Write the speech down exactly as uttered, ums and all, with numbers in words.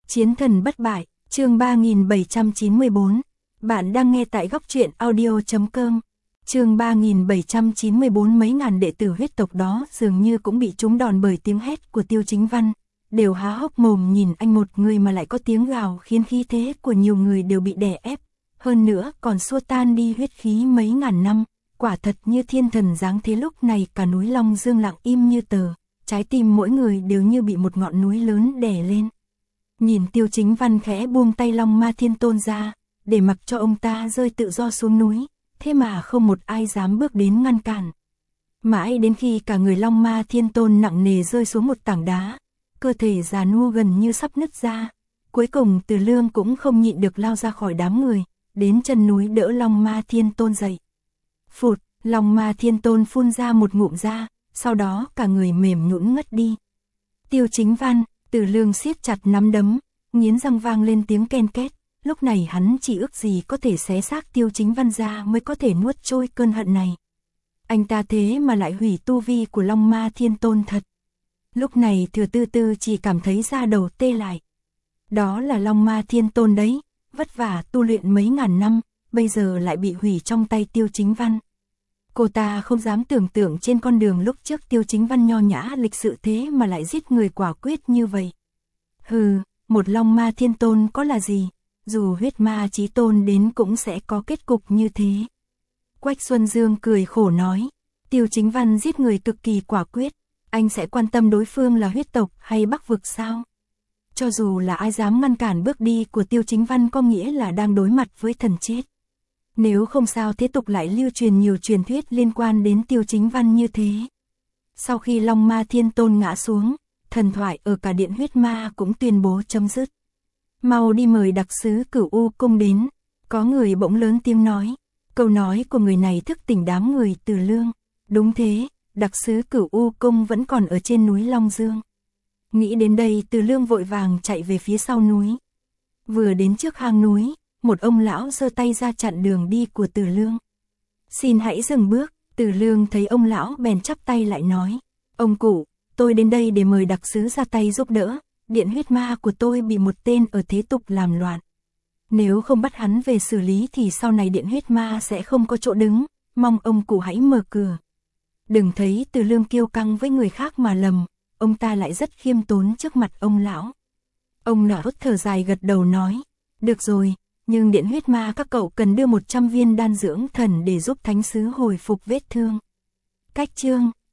Chiến thần bất bại, chương ba nghìn bảy trăm chín mươi bốn. Bạn đang nghe tại góc truyện audio chấm com. Chương ba nghìn bảy trăm chín mươi bốn. Mấy ngàn đệ tử huyết tộc đó dường như cũng bị trúng đòn bởi tiếng hét của Tiêu Chính Văn, đều há hốc mồm nhìn anh một người mà lại có tiếng gào khiến khí thế của nhiều người đều bị đè ép, hơn nữa còn xua tan đi huyết khí mấy ngàn năm, quả thật như thiên thần giáng thế. Lúc này cả núi Long Dương lặng im như tờ, trái tim mỗi người đều như bị một ngọn núi lớn đè lên. Nhìn Tiêu Chính Văn khẽ buông tay Long Ma Thiên Tôn ra, để mặc cho ông ta rơi tự do xuống núi, thế mà không một ai dám bước đến ngăn cản. Mãi đến khi cả người Long Ma Thiên Tôn nặng nề rơi xuống một tảng đá, cơ thể già nua gần như sắp nứt ra, cuối cùng Từ Lương cũng không nhịn được lao ra khỏi đám người, đến chân núi đỡ Long Ma Thiên Tôn dậy. Phụt, Long Ma Thiên Tôn phun ra một ngụm ra, sau đó cả người mềm nhũn ngất đi. Tiêu Chính Văn, Từ Lương siết chặt nắm đấm, nghiến răng vang lên tiếng ken két, lúc này hắn chỉ ước gì có thể xé xác Tiêu Chính Văn ra mới có thể nuốt trôi cơn hận này. Anh ta thế mà lại hủy tu vi của Long Ma Thiên Tôn thật. Lúc này Thừa Tư Tư chỉ cảm thấy da đầu tê lại. Đó là Long Ma Thiên Tôn đấy, vất vả tu luyện mấy ngàn năm, bây giờ lại bị hủy trong tay Tiêu Chính Văn. Cô ta không dám tưởng tượng trên con đường lúc trước Tiêu Chính Văn nho nhã lịch sự thế mà lại giết người quả quyết như vậy. Hừ, một Long Ma Thiên Tôn có là gì, dù huyết ma chí tôn đến cũng sẽ có kết cục như thế. Quách Xuân Dương cười khổ nói, Tiêu Chính Văn giết người cực kỳ quả quyết, anh sẽ quan tâm đối phương là huyết tộc hay Bắc vực sao? Cho dù là ai dám ngăn cản bước đi của Tiêu Chính Văn có nghĩa là đang đối mặt với thần chết. Nếu không sao thế tục lại lưu truyền nhiều truyền thuyết liên quan đến Tiêu Chính Văn như thế. Sau khi Long Ma Thiên Tôn ngã xuống, thần thoại ở cả điện huyết ma cũng tuyên bố chấm dứt. Mau đi mời đặc sứ Cửu U Cung đến, có người bỗng lớn tiếng nói. Câu nói của người này thức tỉnh đám người Từ Lương. Đúng thế, đặc sứ Cửu U Cung vẫn còn ở trên núi Long Dương. Nghĩ đến đây Từ Lương vội vàng chạy về phía sau núi. Vừa đến trước hang núi, một ông lão giơ tay ra chặn đường đi của Từ Lương. Xin hãy dừng bước. Từ Lương thấy ông lão bèn chắp tay lại nói, ông cụ, tôi đến đây để mời đặc sứ ra tay giúp đỡ, điện huyết ma của tôi bị một tên ở thế tục làm loạn. Nếu không bắt hắn về xử lý thì sau này điện huyết ma sẽ không có chỗ đứng, mong ông cụ hãy mở cửa. Đừng thấy Từ Lương kiêu căng với người khác mà lầm, ông ta lại rất khiêm tốn trước mặt ông lão. Ông nở hốt thở dài gật đầu nói, được rồi, nhưng điện huyết ma các cậu cần đưa một trăm viên đan dưỡng thần để giúp thánh sứ hồi phục vết thương. Cách chương,